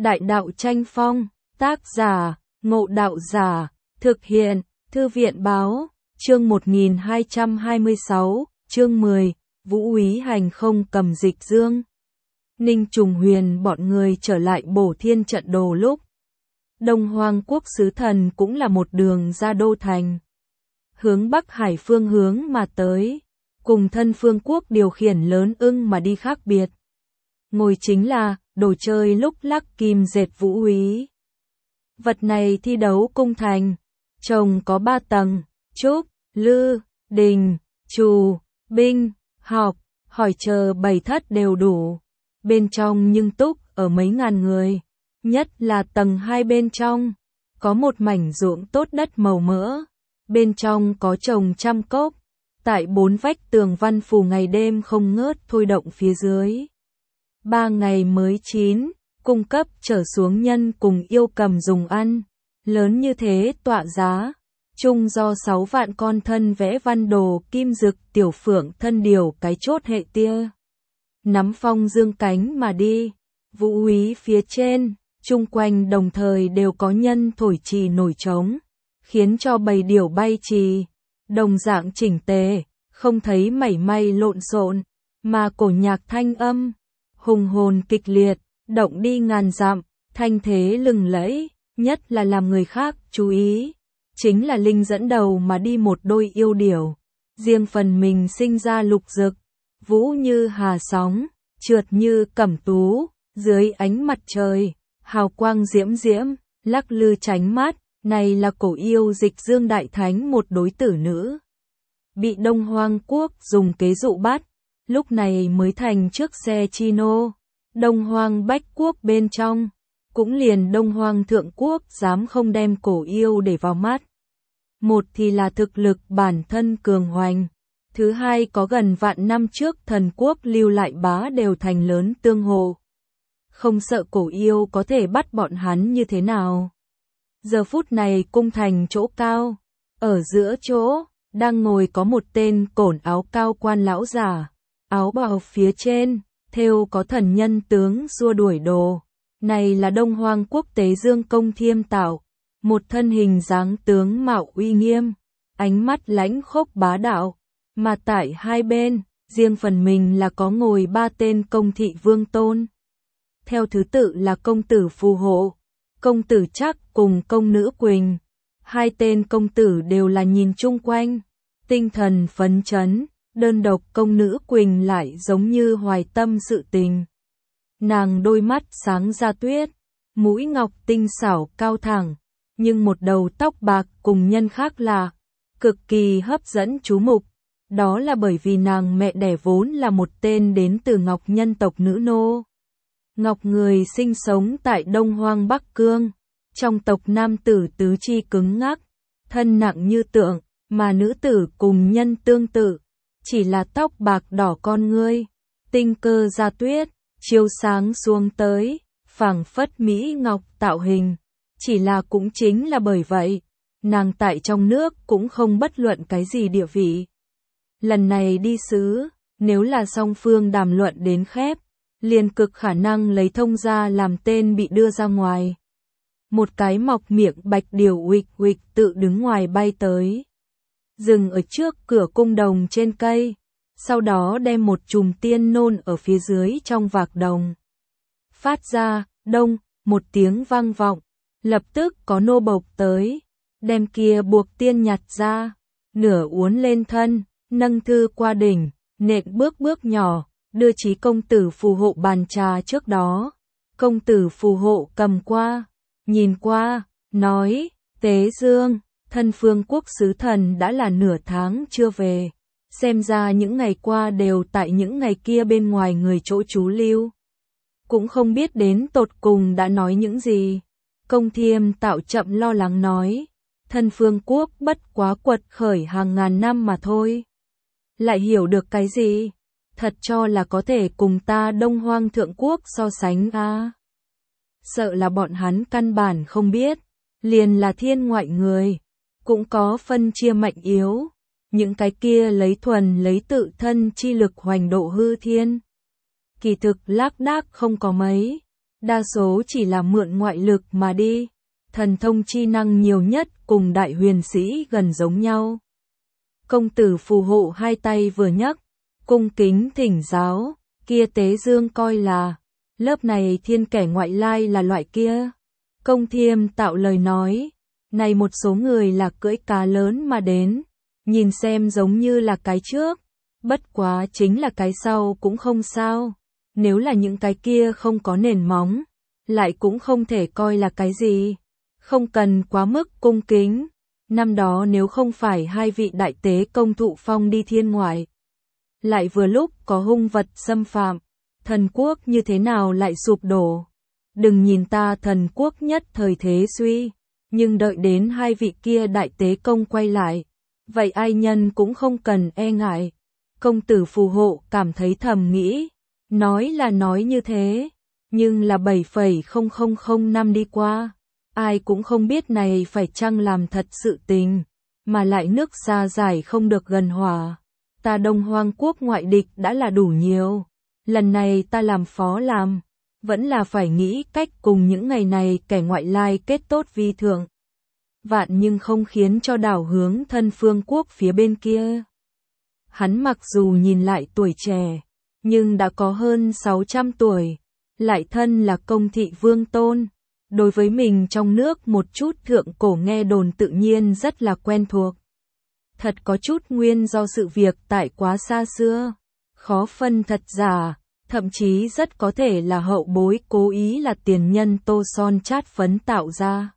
Đại đạo tranh phong, tác giả, Ngộ Đạo Giả, thực hiện, Thư viện báo, chương 1226, chương 10, Vũ Úy hành không cầm Dịch Dương. Ninh Trùng Huyền bọn người trở lại Bổ Thiên trận đồ lúc. Đông Hoang quốc sứ thần cũng là một đường ra đô thành. Hướng Bắc Hải phương hướng mà tới, cùng Thân Phương quốc điều khiển lớn ưng mà đi khác biệt. Ngồi chính là, đồ chơi lúc lắc kim dệt Vũ Úy. Vật này thi đấu cung thành, trồng có 3 tầng, trúc, lư, đình, trù, binh, học, hỏi chờ 7 thất đều đủ. Bên trong nhưng túc ở mấy ngàn người, nhất là tầng 2 bên trong, có một mảnh ruộng tốt đất màu mỡ, bên trong có trồng trăm cốc, tại 4 vách tường văn phù ngày đêm không ngớt thôi động phía dưới. 3 ngày mới chín, cung cấp trở xuống nhân cùng yêu cầm dùng ăn, lớn như thế tọa giá, chung do 6 vạn con thân vẽ văn đồ kim dực tiểu phượng thân điều cái chốt hệ tia. Nắm phong dương cánh mà đi, Vũ Úy phía trên, chung quanh đồng thời đều có nhân thổi trì nổi trống, khiến cho bầy điểu bay trì, đồng dạng chỉnh tề, không thấy mảy may lộn xộn, mà cổ nhạc thanh âm, hùng hồn kịch liệt, động đi ngàn dặm, thanh thế lừng lẫy, nhất là làm người khác chú ý, chính là Linh dẫn đầu mà đi một đôi yêu điểu, riêng phần mình sinh ra lục dực, vũ như hà sóng, trượt như cẩm tú, dưới ánh mặt trời, hào quang diễm diễm, lắc lư chánh mát, này là cổ yêu Dịch Dương đại thánh một đối tử nữ. Bị Đông Hoang quốc dùng kế dụ bắt, lúc này mới thành trước xe Chino. Đông Hoang Bách quốc bên trong, cũng liền Đông Hoang Thượng quốc dám không đem cổ yêu để vào mắt. Một thì là thực lực bản thân cường hoành, thứ hai có gần vạn năm trước thần quốc lưu lại bá đều thành lớn tương hộ. Không sợ cổ yêu có thể bắt bọn hắn như thế nào. Giờ phút này cung thành chỗ cao, ở giữa chỗ, đang ngồi có một tên cổn áo cao quan lão già, áo bào phía trên, thêu có thần nhân tướng xua đuổi đồ. Này là Đông Hoang quốc tế Dương Công Thiêm tạo, một thân hình dáng tướng mạo uy nghiêm, ánh mắt lãnh khốc bá đạo, mà tại hai bên, riêng phần mình là có ngồi 3 tên công thị vương tôn. Theo thứ tự là công tử Phù Hộ, công tử Trắc cùng công nữ Quỳnh. 2 tên công tử đều là nhìn chung quanh, tinh thần phấn chấn, đơn độc công nữ Quỳnh lại giống như hoài tâm sự tình. Nàng đôi mắt sáng ra tuyết, mũi ngọc tinh xảo cao thẳng, nhưng một đầu tóc bạc cùng nhân khác là cực kỳ hấp dẫn chú mục. Đó là bởi vì nàng mẹ đẻ vốn là một tên đến từ Ngọc nhân tộc nữ nô. Ngọc người sinh sống tại Đông Hoang Bắc Cương, trong tộc nam tử tứ chi cứng ngắc, thân nặng như tượng, mà nữ tử cùng nhân tương tự, chỉ là tóc bạc đỏ con ngươi, tinh cơ ra tuyết, chiếu sáng xuống tới, phảng phất mỹ ngọc tạo hình, chỉ là cũng chính là bởi vậy, nàng tại trong nước cũng không bất luận cái gì địa vị. Lần này đi sứ, nếu là song phương đàm luận đến khép, liền cực khả năng lấy thông gia làm tên bị đưa ra ngoài. Một cái mọc miệng bạch điều uịch uịch tự đứng ngoài bay tới, dừng ở trước cửa cung đồng trên cây, sau đó đem một chùm tiên nôn ở phía dưới trong vạc đồng. Phát ra, đông, một tiếng vang vọng, lập tức có nô bộc tới, đem kia buộc tiên nhặt ra, nửa uốn lên thân, nâng thư qua đỉnh, nện bước bước nhỏ, đưa chí công tử Phù Hộ bàn trà trước đó. Công tử Phù Hộ cầm qua, nhìn qua, nói, Tế Dương, Thân Phương quốc sứ thần đã là nửa tháng chưa về, xem ra những ngày qua đều tại những ngày kia bên ngoài người chỗ trú lưu. Cũng không biết đến tột cùng đã nói những gì. Công Thiêm tạo chậm lo lắng nói, Thân Phương quốc bất quá quật khởi hàng ngàn năm mà thôi. Lại hiểu được cái gì? Thật cho là có thể cùng ta Đông Hoang Thượng quốc so sánh à? Sợ là bọn hắn căn bản không biết, liền là thiên ngoại người, cũng có phân chia mạnh yếu, những cái kia lấy tự thân chi lực hoành độ hư thiên. Kỳ thực lác đác không có mấy, đa số chỉ là mượn ngoại lực mà đi. Thần thông chi năng nhiều nhất cùng đại huyền sĩ gần giống nhau. Công tử phù hộ hai tay vừa nhấc, cung kính thỉnh giáo, kia Tế Dương coi là, lớp này thiên kẻ ngoại lai là loại kia. Công Thiêm Tạo lời nói, này một số người là cưỡi cá lớn mà đến, nhìn xem giống như là cái trước, bất quá chính là cái sau cũng không sao, nếu là những cái kia không có nền móng, lại cũng không thể coi là cái gì, không cần quá mức cung kính. Năm đó nếu không phải hai vị đại tế công thụ phong đi thiên ngoại, lại vừa lúc có hung vật xâm phạm, thần quốc như thế nào lại sụp đổ. Đừng nhìn ta thần quốc nhất thời thế suy, nhưng đợi đến hai vị kia đại tế công quay lại, vậy ai nhân cũng không cần e ngại. Công tử phù hộ cảm thấy thầm nghĩ, nói là nói như thế, nhưng là 7,000 năm đi qua, ai cũng không biết này phải chăng làm thật sự tình, mà lại nước xa giải không được gần hòa. Ta Đông Hoang quốc ngoại địch đã là đủ nhiều, lần này ta làm phó làm, vẫn là phải nghĩ cách cùng những ngày này kẻ ngoại lai kết tốt vi thượng. Vạn nhưng không khiến cho đảo hướng thân phương quốc phía bên kia. Hắn mặc dù nhìn lại tuổi trẻ, nhưng đã có hơn 600 tuổi, lại thân là công thị vương tôn. Đối với mình trong nước một chút thượng cổ nghe đồn tự nhiên rất là quen thuộc. Thật có chút nguyên do sự việc tại quá xa xưa, khó phân thật giả, thậm chí rất có thể là hậu bối cố ý là tiền nhân tô son chát phấn tạo ra.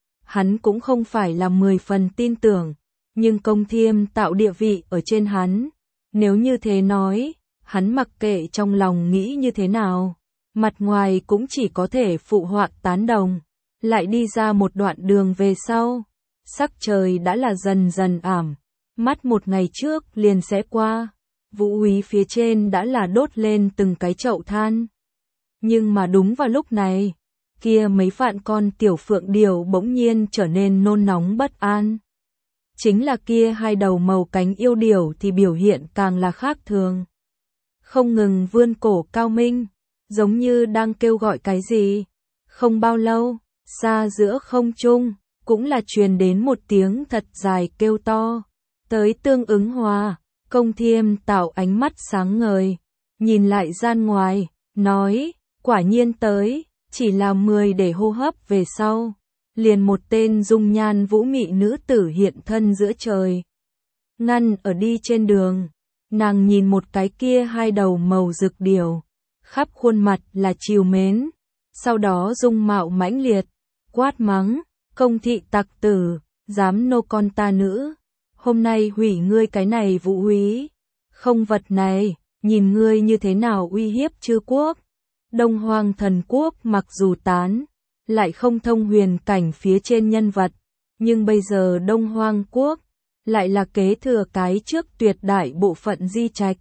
Hắn cũng không phải là 10 phần tin tưởng, nhưng Công Thiêm Tạo địa vị ở trên hắn. Nếu như thế nói, hắn mặc kệ trong lòng nghĩ như thế nào, mặt ngoài cũng chỉ có thể phụ họa tán đồng. Lại đi ra một đoạn đường về sau, sắc trời đã là dần dần ảm, mắt một ngày trước liền sẽ qua, vũ úy phía trên đã là đốt lên từng cái chậu than. Nhưng mà đúng vào lúc này, kia mấy vạn con tiểu phượng điểu bỗng nhiên trở nên nôn nóng bất an. Chính là kia hai đầu màu cánh yêu điểu thì biểu hiện càng là khác thường. Không ngừng vươn cổ cao minh, giống như đang kêu gọi cái gì. Không bao lâu, xa giữa không trung, cũng là truyền đến một tiếng thật dài kêu to. Tới tương ứng hòa, Công Thiêm Tạo ánh mắt sáng ngời, nhìn lại gian ngoài, nói, quả nhiên tới, chỉ là 10 để hô hấp về sau. Liền một tên dung nhan vũ mị nữ tử hiện thân giữa trời. Ngăn ở đi trên đường, nàng nhìn một cái kia hai đầu màu rực điểu, khắp khuôn mặt là trìu mến, sau đó dung mạo mãnh liệt, quát mắng, Công thị tặc tử, dám nô con ta nữ, hôm nay hủy ngươi cái này vũ úy, không vật này, nhìn ngươi như thế nào uy hiếp chư quốc. Đông Hoang thần quốc mặc dù tán, lại không thông huyền cảnh phía trên nhân vật, nhưng bây giờ Đông Hoang quốc lại là kế thừa cái trước tuyệt đại bộ phận di trạch.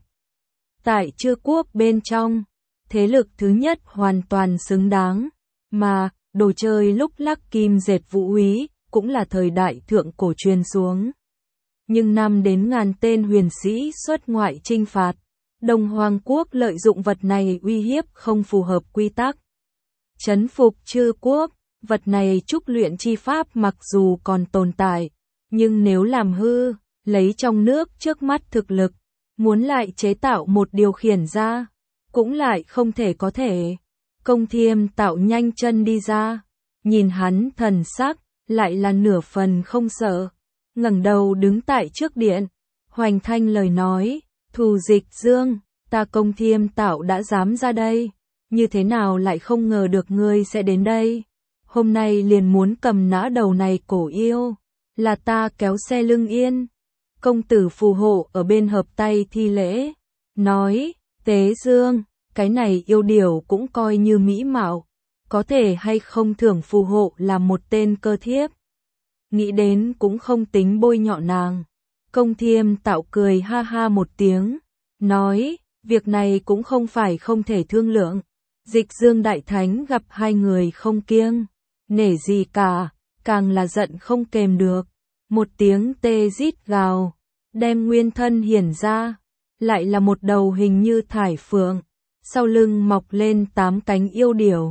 Tại chư quốc bên trong, thế lực thứ nhất hoàn toàn xứng đáng, mà đồ chơi lúc lắc kim dệt vũ úy cũng là thời đại thượng cổ truyền xuống. Nhưng năm đến ngàn tên huyền sĩ xuất ngoại chinh phạt, Đông Hoang quốc lợi dụng vật này uy hiếp không phù hợp quy tắc. Chấn phục chư quốc, vật này trúc luyện chi pháp mặc dù còn tồn tại, nhưng nếu làm hư, lấy trong nước trước mắt thực lực, muốn lại chế tạo một điều khiển ra, cũng lại không thể có thể. Công Thiêm Tạo nhanh chân đi ra, nhìn hắn thần sắc, lại là nửa phần không sợ, ngẩng đầu đứng tại trước điện, hoành thanh lời nói, Thù Dịch Dương, ta Công Thiêm Tạo đã dám ra đây, như thế nào lại không ngờ được ngươi sẽ đến đây, hôm nay liền muốn cầm nã đầu này cổ yêu, là ta kéo xe lưng yên. Công tử phù hộ ở bên hợp tay thi lễ, nói, Tế Dương, cái này yêu điểu cũng coi như mỹ mạo, có thể hay không thưởng phù hộ là một tên cơ thiếp. Nghĩ đến cũng không tính bôi nhọ nàng. Công Thiêm Tạo cười ha ha một tiếng, nói, việc này cũng không phải không thể thương lượng. Dịch Dương Đại Thánh gặp hai người không kiêng, nể gì cả, càng là giận không kềm được. Một tiếng tê rít gào, đem nguyên thân hiển ra, lại là một đầu hình như thải phượng, sau lưng mọc lên 8 cánh yêu điểu,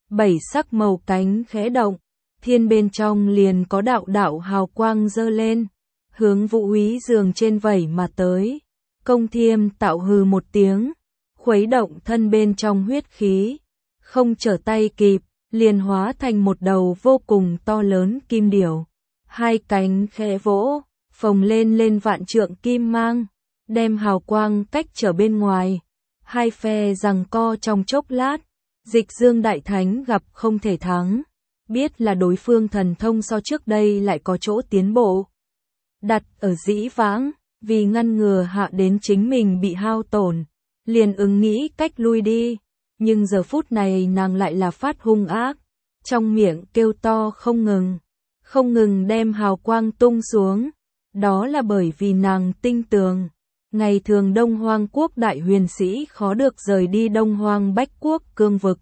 bảy sắc màu cánh khẽ động, thiên bên trong liền có đạo đạo hào quang dơ lên, hướng Vũ Úy giường trên vẩy mà tới. Công Thiêm Tạo hừ một tiếng, khuấy động thân bên trong huyết khí, không trở tay kịp, liền hóa thành một đầu vô cùng to lớn kim điểu. Hai cánh khẽ vỗ, phồng lên vạn trượng kim mang, đem hào quang cách trở bên ngoài. Hai phe giằng co trong chốc lát, Dịch Dương Đại Thánh gặp không thể thắng, biết là đối phương thần thông so trước đây lại có chỗ tiến bộ. Đặt ở dĩ vãng, vì ngăn ngừa hạ đến chính mình bị hao tổn, liền ứng nghĩ cách lui đi, nhưng giờ phút này nàng lại là phát hung ác, trong miệng kêu to không ngừng đem hào quang tung xuống, đó là bởi vì nàng tinh tường. Ngày thường Đông Hoang quốc đại huyền sĩ khó được rời đi Đông Hoang Bách quốc cương vực.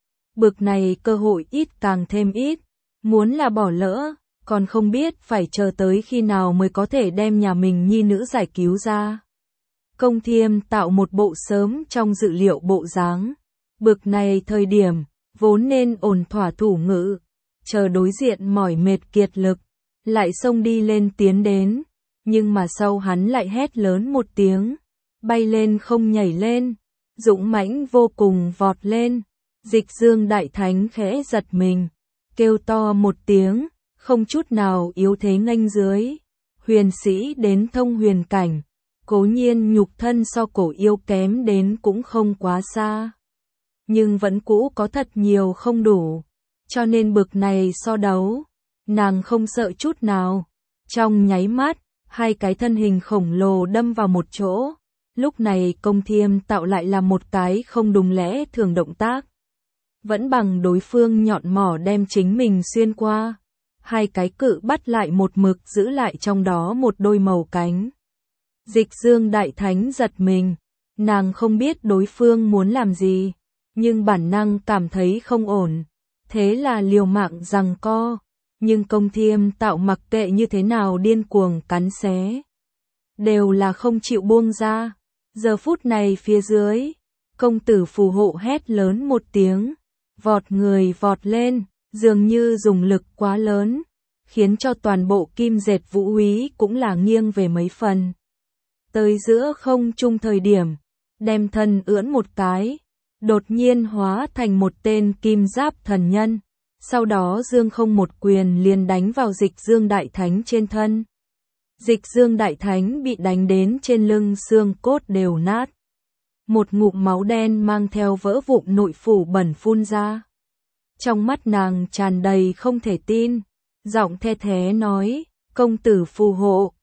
Bực này cơ hội ít càng thêm ít, muốn là bỏ lỡ, còn không biết phải chờ tới khi nào mới có thể đem nhà mình nhi nữ giải cứu ra. Công Thiêm Tạo một bộ sớm trong dự liệu bộ dáng, bực này thời điểm, vốn nên ổn thỏa thủ ngữ, chờ đối diện mỏi mệt kiệt lực, lại xông đi lên tiến đến. Nhưng mà sau hắn lại hét lớn một tiếng, bay lên không nhảy lên, dũng mãnh vô cùng vọt lên. Dịch Dương Đại Thánh khẽ giật mình, kêu to một tiếng, không chút nào yếu thế nghênh dưới. Huyền sĩ đến thông huyền cảnh, cố nhiên nhục thân so cổ yêu kém đến cũng không quá xa, nhưng vẫn cũ có thật nhiều không đủ, cho nên bực này so đấu, nàng không sợ chút nào. Trong nháy mắt, hai cái thân hình khổng lồ đâm vào một chỗ, lúc này Công Thiêm Tạo lại là một cái không đúng lẽ thường động tác. Vẫn bằng đối phương nhọn mỏ đem chính mình xuyên qua, hai cái cự bắt lại một mực giữ lại trong đó một đôi màu cánh. Dịch Dương Đại Thánh giật mình, nàng không biết đối phương muốn làm gì, nhưng bản năng cảm thấy không ổn, thế là liều mạng giằng co. Nhưng Công Thiêm Tạo mặc kệ như thế nào điên cuồng cắn xé, đều là không chịu buông ra. Giờ phút này phía dưới, công tử phù hộ hét lớn một tiếng, vọt người vọt lên, dường như dùng lực quá lớn, khiến cho toàn bộ kim dệt Vũ Úy cũng là nghiêng về mấy phần. Tới giữa không trung thời điểm, đem thân ưỡn một cái, đột nhiên hóa thành một tên kim giáp thần nhân. Sau đó Dương không một quyền liền đánh vào Dịch Dương Đại Thánh trên thân. Dịch Dương Đại Thánh bị đánh đến trên lưng xương cốt đều nát. Một ngụm máu đen mang theo vỡ vụn nội phủ bẩn phun ra. Trong mắt nàng tràn đầy không thể tin, giọng the thé nói, công tử phù hộ,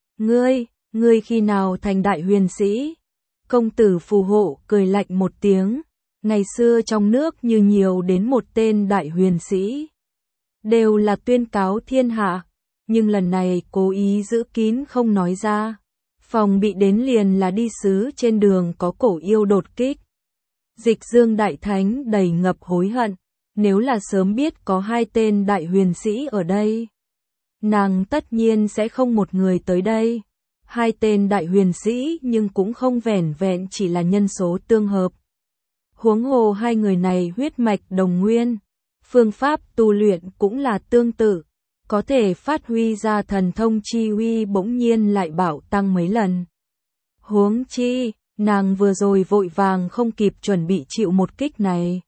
ngươi khi nào thành đại huyền sĩ? Công tử phù hộ cười lạnh một tiếng. Ngày xưa trong nước như nhiều đến một tên đại huyền sĩ, đều là tuyên cáo thiên hạ, nhưng lần này cố ý giữ kín không nói ra, phòng bị đến liền là đi sứ trên đường có cổ yêu đột kích. Dịch Dương Đại Thánh đầy ngập hối hận, nếu là sớm biết có hai tên đại huyền sĩ ở đây, nàng tất nhiên sẽ không một người tới đây. Hai tên đại huyền sĩ nhưng cũng không vẻn vẹn chỉ là nhân số tương hợp. Huống hồ hai người này huyết mạch đồng nguyên, phương pháp tu luyện cũng là tương tự, có thể phát huy ra thần thông chi uy bỗng nhiên lại bạo tăng mấy lần. Huống chi, nàng vừa rồi vội vàng không kịp chuẩn bị chịu một kích này.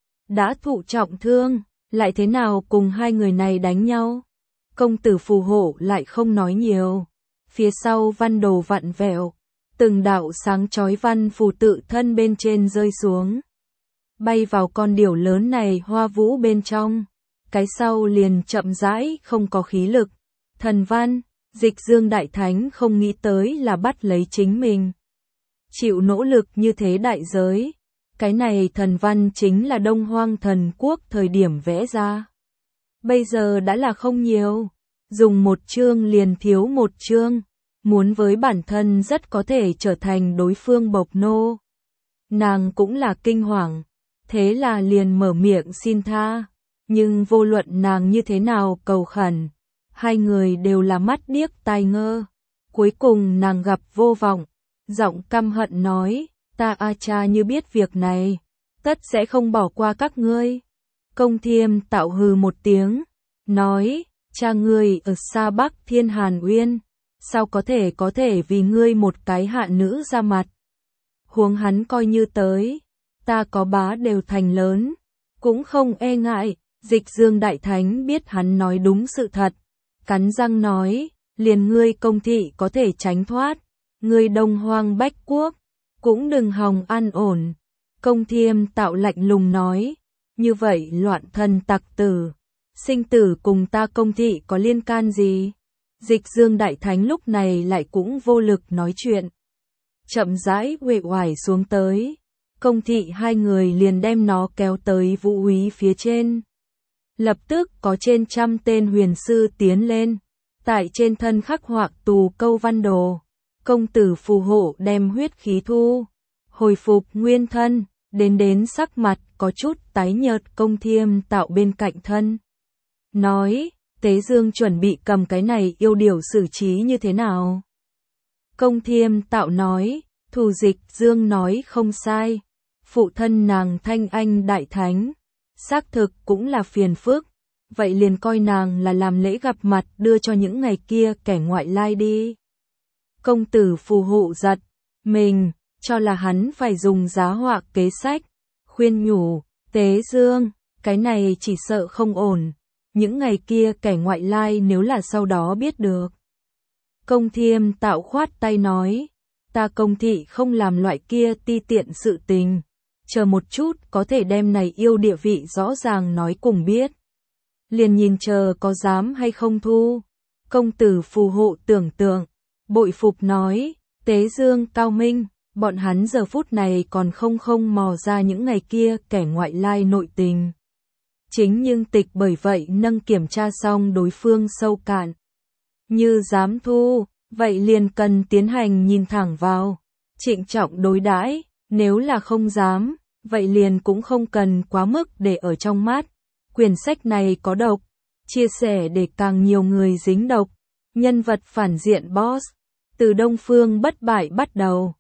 Đã thụ trọng thương, lại thế nào cùng hai người này đánh nhau? Công tử phù hộ lại không nói nhiều. Phía sau văn đồ vặn vẹo, từng đạo sáng chói văn phù tự thân bên trên rơi xuống, bay vào con điểu lớn này hoa vũ bên trong. Cái sau liền chậm rãi không có khí lực. Thần văn, Dịch Dương Đại Thánh không nghĩ tới là bắt lấy chính mình, chịu nỗ lực như thế đại giới. Cái này thần văn chính là Đông Hoang Thần Quốc thời điểm vẽ ra, bây giờ đã là không nhiều, dùng một chương liền thiếu một chương, muốn với bản thân rất có thể trở thành đối phương bộc nô. Nàng cũng là kinh hoàng, thế là liền mở miệng xin tha, nhưng vô luận nàng như thế nào cầu khẩn, hai người đều là mắt điếc tai ngơ. Cuối cùng nàng gặp vô vọng, giọng căm hận nói, ta A Cha như biết việc này, tất sẽ không bỏ qua các ngươi. Công Thiêm Tạo hừ một tiếng, nói, cha ngươi ở xa Bắc Thiên Hàn Uyên, sao có thể vì ngươi một cái hạ nữ ra mặt. Huống hắn coi như tới, ta có bá đều thành lớn, cũng không e ngại. Dịch Dương Đại Thánh biết hắn nói đúng sự thật, cắn răng nói, liền ngươi Công thị có thể tránh thoát, ngươi Đông Hoang Bách Quốc, cũng đừng hòng an ổn. Công Thiêm Tạo lạnh lùng nói, như vậy loạn thần tặc tử, sinh tử cùng ta Công thị có liên can gì? Dịch Dương Đại Thánh lúc này lại cũng vô lực nói chuyện. Chậm rãi uể oải xuống tới, Công thị hai người liền đem nó kéo tới Vũ Úy phía trên. Lập tức có trên 100 tên huyền sư tiến lên, tại trên thân khắc họa tù câu văn đồ. Công tử phù hộ đem huyết khí thu, hồi phục nguyên thân, đến sắc mặt có chút tái nhợt. Công Thiêm Tạo bên cạnh thân, nói, Tế Dương chuẩn bị cầm cái này yêu điều xử trí như thế nào? Công Thiêm Tạo nói, Thù Dịch Dương nói không sai, phụ thân nàng Thanh Anh Đại Thánh, xác thực cũng là phiền phức, vậy liền coi nàng là làm lễ gặp mặt đưa cho những ngày kia kẻ ngoại lai đi. Công tử phù hộ giật mình, cho là hắn phải dùng giá họa kế sách, khuyên nhủ, Tế Dương, cái này chỉ sợ không ổn, những ngày kia kẻ ngoại lai nếu là sau đó biết được. Công Thiêm Tạo khoát tay nói, ta Công thị không làm loại kia ti tiện sự tình, chờ một chút có thể đem này yêu địa vị rõ ràng nói cùng biết. Liền nhìn chờ có dám hay không thu. Công tử phù hộ tưởng tượng, bội phục nói, Tế Dương cao minh, bọn hắn giờ phút này còn không mò ra những ngày kia kẻ ngoại lai nội tình. Chính nhưng tịch bởi vậy nâng kiểm tra xong đối phương sâu cạn. Như dám thu, vậy liền cần tiến hành nhìn thẳng vào, trịnh trọng đối đãi, nếu là không dám, vậy liền cũng không cần quá mức để ở trong mắt. Quyển sách này có độc, chia sẻ để càng nhiều người dính độc. Nhân vật phản diện boss, từ Đông Phương Bất Bại bắt đầu.